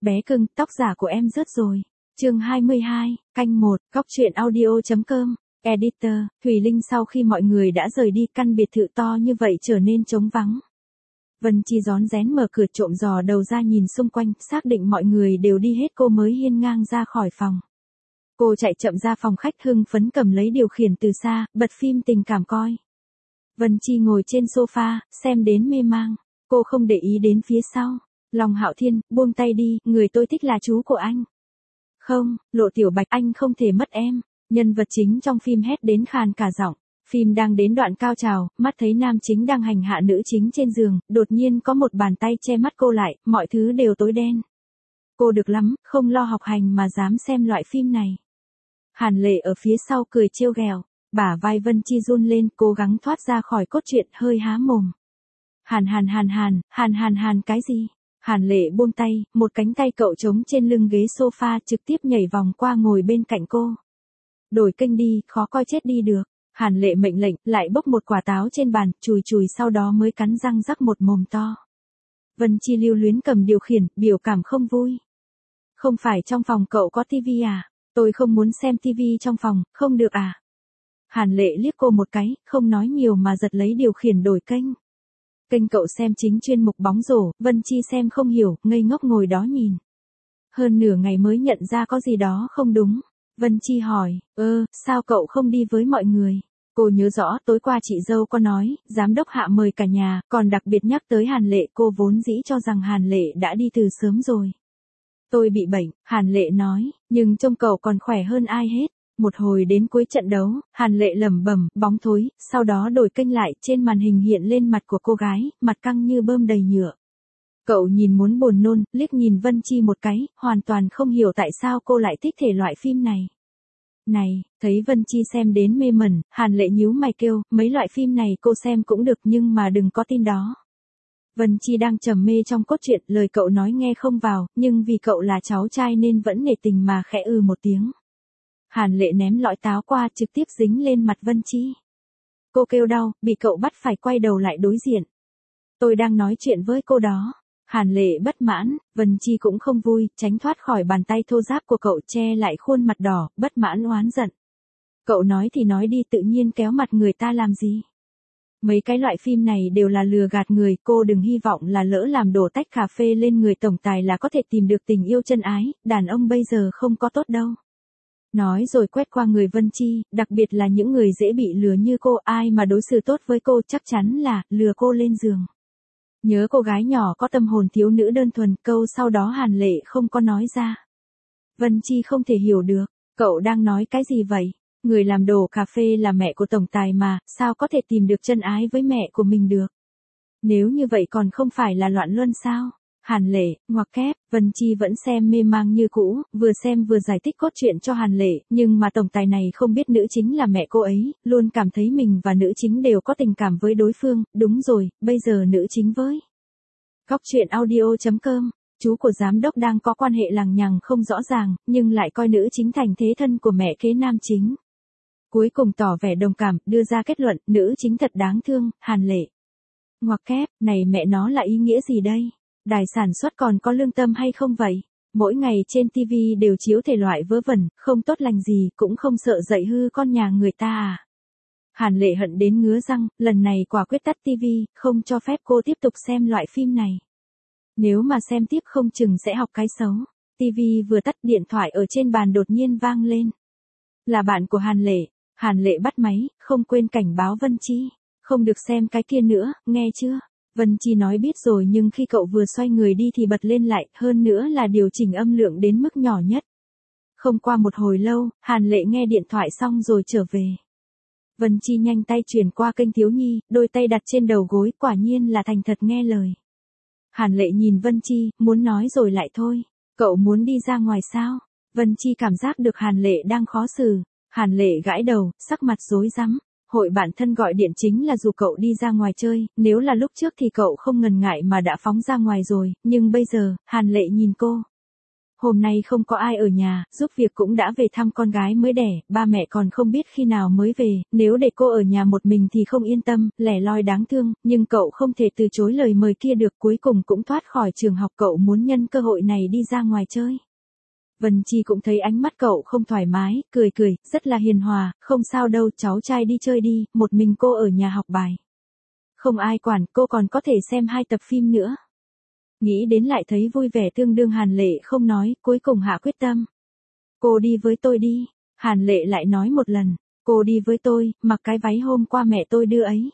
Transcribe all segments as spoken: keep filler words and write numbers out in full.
Bé cưng, tóc giả của em rớt rồi. Chương hai mươi hai, canh một, góc truyện audio.com. Editor, Thùy Linh. Sau khi mọi người đã rời đi, căn biệt thự to như vậy trở nên trống vắng. Vân Chi rón rén mở cửa, trộm dò đầu ra nhìn xung quanh, xác định mọi người đều đi hết cô mới hiên ngang ra khỏi phòng. Cô chạy chậm ra phòng khách, hưng phấn cầm lấy điều khiển từ xa, bật phim tình cảm coi. Vân Chi ngồi trên sofa, xem đến mê mang. Cô không để ý đến phía sau. Long Hạo Thiên, buông tay đi, người tôi thích là chú của anh. Không, Lộ Tiểu Bạch, anh không thể mất em. Nhân vật chính trong phim hét đến khàn cả giọng. Phim đang đến đoạn cao trào, mắt thấy nam chính đang hành hạ nữ chính trên giường, đột nhiên có một bàn tay che mắt cô lại, mọi thứ đều tối đen. Cô được lắm, không lo học hành mà dám xem loại phim này. Hàn Lệ ở phía sau cười trêu ghẹo, bả vai Vân Chi run lên, cố gắng thoát ra khỏi cốt truyện, hơi há mồm. Hàn hàn hàn hàn, hàn hàn hàn cái gì? Hàn Lệ buông tay, một cánh tay cậu trống trên lưng ghế sofa, trực tiếp nhảy vòng qua ngồi bên cạnh cô. Đổi kênh đi, khó coi chết đi được. Hàn Lệ mệnh lệnh, lại bốc một quả táo trên bàn, chùi chùi sau đó mới cắn răng rắc một mồm to. Vân Chi lưu luyến cầm điều khiển, biểu cảm không vui. Không phải trong phòng cậu có tivi à? Tôi không muốn xem tivi trong phòng, không được à? Hàn Lệ liếc cô một cái, không nói nhiều mà giật lấy điều khiển đổi kênh. Kênh cậu xem chính chuyên mục bóng rổ, Vân Chi xem không hiểu, ngây ngốc ngồi đó nhìn. Hơn nửa ngày mới nhận ra có gì đó không đúng. Vân Chi hỏi, ơ, sao cậu không đi với mọi người? Cô nhớ rõ tối qua chị dâu có nói, giám đốc Hạ mời cả nhà, còn đặc biệt nhắc tới Hàn Lệ, cô vốn dĩ cho rằng Hàn Lệ đã đi từ sớm rồi. Tôi bị bệnh, Hàn Lệ nói, nhưng trông cậu còn khỏe hơn ai hết. Một hồi đến cuối trận đấu, Hàn Lệ lẩm bẩm, bóng thối, sau đó đổi kênh lại, trên màn hình hiện lên mặt của cô gái, mặt căng như bơm đầy nhựa. Cậu nhìn muốn buồn nôn, liếc nhìn Vân Chi một cái, hoàn toàn không hiểu tại sao cô lại thích thể loại phim này. Này, thấy Vân Chi xem đến mê mẩn, Hàn Lệ nhíu mày kêu, mấy loại phim này cô xem cũng được nhưng mà đừng có tin đó. Vân Chi đang trầm mê trong cốt truyện, lời cậu nói nghe không vào, nhưng vì cậu là cháu trai nên vẫn nể tình mà khẽ ư một tiếng. Hàn Lệ ném lõi táo qua, trực tiếp dính lên mặt Vân Chi. Cô kêu đau, bị cậu bắt phải quay đầu lại đối diện. Tôi đang nói chuyện với cô đó. Hàn Lệ bất mãn, Vân Chi cũng không vui, tránh thoát khỏi bàn tay thô ráp của cậu, che lại khuôn mặt đỏ, bất mãn oán giận. Cậu nói thì nói đi, tự nhiên kéo mặt người ta làm gì? Mấy cái loại phim này đều là lừa gạt người, cô đừng hy vọng là lỡ làm đổ tách cà phê lên người tổng tài là có thể tìm được tình yêu chân ái, đàn ông bây giờ không có tốt đâu. Nói rồi quét qua người Vân Chi, đặc biệt là những người dễ bị lừa như cô, ai mà đối xử tốt với cô chắc chắn là lừa cô lên giường. Nhớ cô gái nhỏ có tâm hồn thiếu nữ đơn thuần, câu sau đó Hàn Lệ không có nói ra. Vân Chi không thể hiểu được, cậu đang nói cái gì vậy? Người làm đổ cà phê là mẹ của tổng tài mà, sao có thể tìm được chân ái với mẹ của mình được? Nếu như vậy còn không phải là loạn luân sao? Hàn Lệ, ngoặc kép, Vân Chi vẫn xem mê mang như cũ, vừa xem vừa giải thích cốt truyện cho Hàn Lệ, nhưng mà tổng tài này không biết nữ chính là mẹ cô ấy, luôn cảm thấy mình và nữ chính đều có tình cảm với đối phương, đúng rồi, bây giờ nữ chính với. Góc truyện audio.com, chú của giám đốc đang có quan hệ lằng nhằng không rõ ràng, nhưng lại coi nữ chính thành thế thân của mẹ kế nam chính. Cuối cùng tỏ vẻ đồng cảm, đưa ra kết luận, nữ chính thật đáng thương, Hàn Lệ. Ngoặc kép, này mẹ nó là ý nghĩa gì đây? Đài sản xuất còn có lương tâm hay không vậy? Mỗi ngày trên tivi đều chiếu thể loại vớ vẩn, không tốt lành gì, cũng không sợ dạy hư con nhà người ta à? Hàn Lệ hận đến ngứa răng, lần này quả quyết tắt tivi, không cho phép cô tiếp tục xem loại phim này. Nếu mà xem tiếp không chừng sẽ học cái xấu. Tivi vừa tắt, điện thoại ở trên bàn đột nhiên vang lên. Là bạn của Hàn Lệ. Hàn Lệ bắt máy, không quên cảnh báo Vân Chi. Không được xem cái kia nữa, nghe chưa? Vân Chi nói biết rồi nhưng khi cậu vừa xoay người đi thì bật lên lại, hơn nữa là điều chỉnh âm lượng đến mức nhỏ nhất. Không qua một hồi lâu, Hàn Lệ nghe điện thoại xong rồi trở về. Vân Chi nhanh tay chuyển qua kênh thiếu nhi, đôi tay đặt trên đầu gối, quả nhiên là thành thật nghe lời. Hàn Lệ nhìn Vân Chi, muốn nói rồi lại thôi. Cậu muốn đi ra ngoài sao? Vân Chi cảm giác được Hàn Lệ đang khó xử. Hàn Lệ gãi đầu, sắc mặt rối rắm. Hội bạn thân gọi điện chính là dù cậu đi ra ngoài chơi, nếu là lúc trước thì cậu không ngần ngại mà đã phóng ra ngoài rồi, nhưng bây giờ, Hàn Lệ nhìn cô. Hôm nay không có ai ở nhà, giúp việc cũng đã về thăm con gái mới đẻ, ba mẹ còn không biết khi nào mới về, nếu để cô ở nhà một mình thì không yên tâm, lẻ loi đáng thương, nhưng cậu không thể từ chối lời mời kia được, cuối cùng cũng thoát khỏi trường học, cậu muốn nhân cơ hội này đi ra ngoài chơi. Vân Chi cũng thấy ánh mắt cậu không thoải mái, cười cười, rất là hiền hòa, không sao đâu, cháu trai đi chơi đi, một mình cô ở nhà học bài. Không ai quản, cô còn có thể xem hai tập phim nữa. Nghĩ đến lại thấy vui vẻ, tương đương Hàn Lệ không nói, cuối cùng hạ quyết tâm. Cô đi với tôi đi. Hàn Lệ lại nói một lần, cô đi với tôi, mặc cái váy hôm qua mẹ tôi đưa ấy.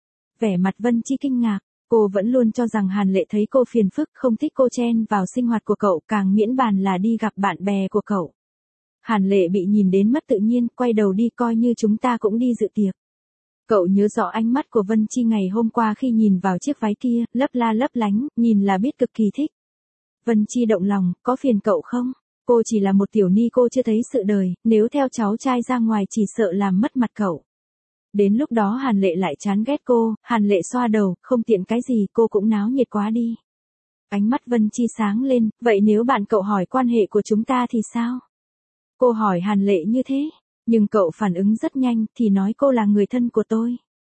Vẻ mặt Vân Chi kinh ngạc, cô vẫn luôn cho rằng Hàn Lệ thấy cô phiền phức, không thích cô chen vào sinh hoạt của cậu, càng miễn bàn là đi gặp bạn bè của cậu. Hàn Lệ bị nhìn đến mất tự nhiên, quay đầu đi, coi như chúng ta cũng đi dự tiệc. Cậu nhớ rõ ánh mắt của Vân Chi ngày hôm qua khi nhìn vào chiếc váy kia, lấp la lấp lánh, nhìn là biết cực kỳ thích. Vân Chi động lòng, có phiền cậu không? Cô chỉ là một tiểu ni, cô chưa thấy sự đời, nếu theo cháu trai ra ngoài chỉ sợ làm mất mặt cậu. Đến lúc đó Hàn Lệ lại chán ghét cô, Hàn Lệ xoa đầu, không tiện cái gì, cô cũng náo nhiệt quá đi. Ánh mắt Vân Chi sáng lên, vậy nếu bạn cậu hỏi quan hệ của chúng ta thì sao? Cô hỏi Hàn Lệ như thế. Nhưng cậu phản ứng rất nhanh, thì nói cô là người thân của tôi.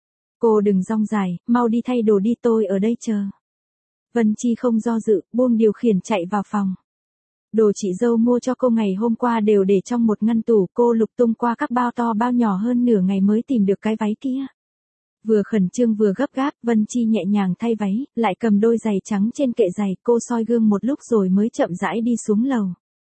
Cô đừng rong dài, mau đi thay đồ đi, tôi ở đây chờ. Vân Chi không do dự, buông điều khiển chạy vào phòng. Đồ chị dâu mua cho cô ngày hôm qua đều để trong một ngăn tủ, cô lục tung qua các bao to bao nhỏ hơn nửa ngày mới tìm được cái váy kia. Vừa khẩn trương vừa gấp gáp, Vân Chi nhẹ nhàng thay váy, lại cầm đôi giày trắng trên kệ giày, cô soi gương một lúc rồi mới chậm rãi đi xuống lầu.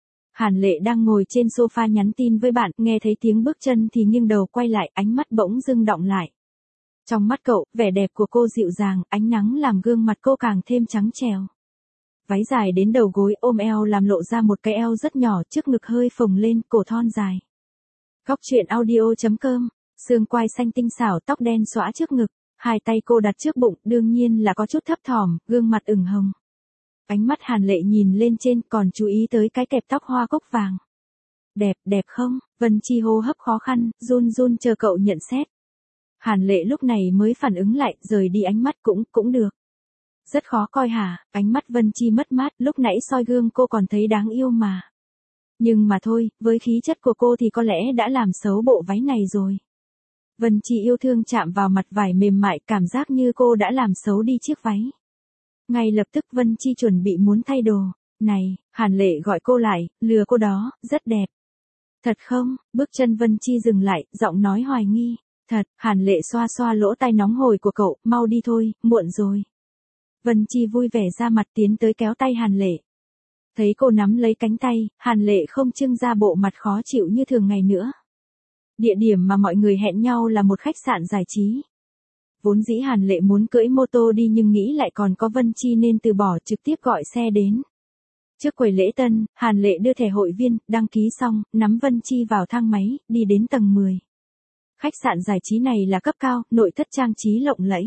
Hàn Lệ đang ngồi trên sofa nhắn tin với bạn, nghe thấy tiếng bước chân thì nghiêng đầu quay lại, ánh mắt bỗng dưng đọng lại. Trong mắt cậu, vẻ đẹp của cô dịu dàng, ánh nắng làm gương mặt cô càng thêm trắng trẻo. Váy dài đến đầu gối, ôm eo làm lộ ra một cái eo rất nhỏ, trước ngực hơi phồng lên, cổ thon dài. Góc truyện audio chấm com, xương quai xanh tinh xảo, tóc đen xõa trước ngực, hai tay cô đặt trước bụng, đương nhiên là có chút thấp thỏm, gương mặt ửng hồng. Ánh mắt Hàn Lệ nhìn lên trên, còn chú ý tới cái kẹp tóc hoa cúc vàng. Đẹp, đẹp không? Vân Chi hô hấp khó khăn, run run chờ cậu nhận xét. Hàn Lệ lúc này mới phản ứng lại, rời đi ánh mắt, cũng, cũng được. Rất khó coi hả? Ánh mắt Vân Chi mất mát, lúc nãy soi gương cô còn thấy đáng yêu mà. Nhưng mà thôi, với khí chất của cô thì có lẽ đã làm xấu bộ váy này rồi. Vân Chi yêu thương chạm vào mặt vải mềm mại, cảm giác như cô đã làm xấu đi chiếc váy. Ngay lập tức Vân Chi chuẩn bị muốn thay đồ. Này, Hàn Lệ gọi cô lại, lừa cô đó, rất đẹp. Thật không? Bước chân Vân Chi dừng lại, giọng nói hoài nghi. Thật, Hàn Lệ xoa xoa lỗ tai nóng hổi của cậu, mau đi thôi, muộn rồi. Vân Chi vui vẻ ra mặt tiến tới kéo tay Hàn Lệ. Thấy cô nắm lấy cánh tay, Hàn Lệ không trưng ra bộ mặt khó chịu như thường ngày nữa. Địa điểm mà mọi người hẹn nhau là một khách sạn giải trí. Vốn dĩ Hàn Lệ muốn cưỡi mô tô đi nhưng nghĩ lại còn có Vân Chi nên từ bỏ, trực tiếp gọi xe đến. Trước quầy lễ tân, Hàn Lệ đưa thẻ hội viên, đăng ký xong, nắm Vân Chi vào thang máy, đi đến tầng mười. Khách sạn giải trí này là cấp cao, nội thất trang trí lộng lẫy.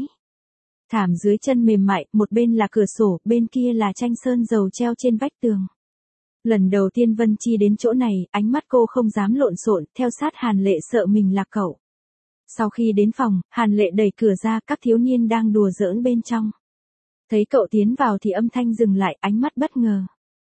Thảm dưới chân mềm mại, một bên là cửa sổ, bên kia là tranh sơn dầu treo trên vách tường. Lần đầu tiên Vân Chi đến chỗ này, ánh mắt cô không dám lộn xộn, theo sát Hàn Lệ sợ mình lạc cậu. Sau khi đến phòng, Hàn Lệ đẩy cửa ra, các thiếu niên đang đùa giỡn bên trong. Thấy cậu tiến vào thì âm thanh dừng lại, ánh mắt bất ngờ.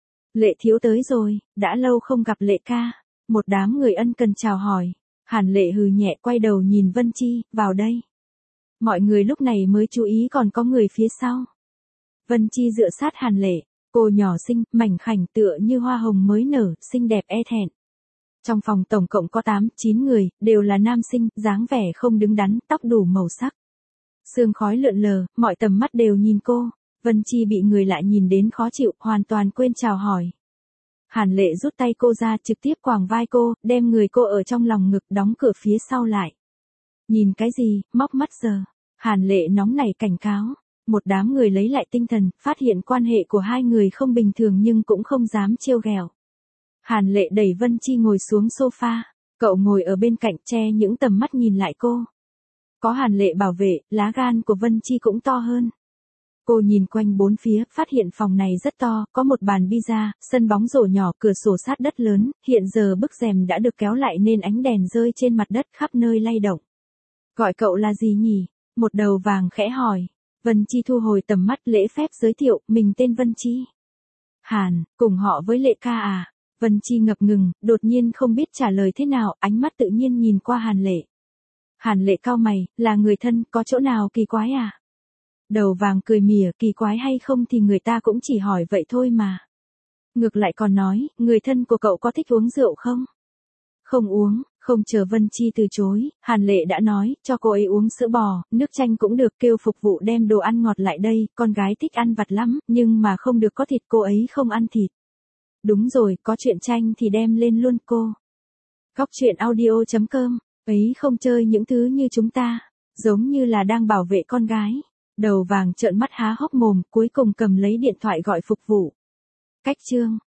Lệ thiếu tới rồi, đã lâu không gặp Lệ ca. Một đám người ân cần chào hỏi. Hàn Lệ hừ nhẹ, quay đầu nhìn Vân Chi, vào đây. Mọi người lúc này mới chú ý còn có người phía sau. Vân Chi dựa sát Hàn Lệ, cô nhỏ xinh, mảnh khảnh tựa như hoa hồng mới nở, xinh đẹp e thẹn. Trong phòng tổng cộng có tám, chín người, đều là nam sinh, dáng vẻ không đứng đắn, tóc đủ màu sắc. Sương khói lượn lờ, mọi tầm mắt đều nhìn cô. Vân Chi bị người lạ nhìn đến khó chịu, hoàn toàn quên chào hỏi. Hàn Lệ rút tay cô ra, trực tiếp quàng vai cô, đem người cô ở trong lòng ngực, đóng cửa phía sau lại. Nhìn cái gì, móc mắt giờ. Hàn Lệ nóng nảy cảnh cáo. Một đám người lấy lại tinh thần, phát hiện quan hệ của hai người không bình thường nhưng cũng không dám trêu ghẹo. Hàn Lệ đẩy Vân Chi ngồi xuống sofa. Cậu ngồi ở bên cạnh, che những tầm mắt nhìn lại cô. Có Hàn Lệ bảo vệ, lá gan của Vân Chi cũng to hơn. Cô nhìn quanh bốn phía, phát hiện phòng này rất to, có một bàn pizza, sân bóng rổ nhỏ, cửa sổ sát đất lớn, hiện giờ bức rèm đã được kéo lại nên ánh đèn rơi trên mặt đất khắp nơi lay động. Gọi cậu là gì nhỉ? Một đầu vàng khẽ hỏi. Vân Chi thu hồi tầm mắt, lễ phép giới thiệu, mình tên Vân Chi. Hàn, cùng họ với Lệ ca à? Vân Chi ngập ngừng, đột nhiên không biết trả lời thế nào, ánh mắt tự nhiên nhìn qua Hàn Lệ. Hàn Lệ cau mày, là người thân, có chỗ nào kỳ quái à? Đầu vàng cười mỉa, kỳ quái hay không thì người ta cũng chỉ hỏi vậy thôi mà. Ngược lại còn nói, người thân của cậu có thích uống rượu không? Không uống, không chờ Vân Chi từ chối, Hàn Lệ đã nói, cho cô ấy uống sữa bò, nước chanh cũng được, kêu phục vụ đem đồ ăn ngọt lại đây, con gái thích ăn vặt lắm, nhưng mà không được có thịt, cô ấy không ăn thịt. Đúng rồi, có chuyện chanh thì đem lên luôn cô. Góc truyện audio chấm com, ấy không chơi những thứ như chúng ta, giống như là đang bảo vệ con gái. Đầu vàng trợn mắt há hốc mồm, cuối cùng cầm lấy điện thoại gọi phục vụ. Cách chương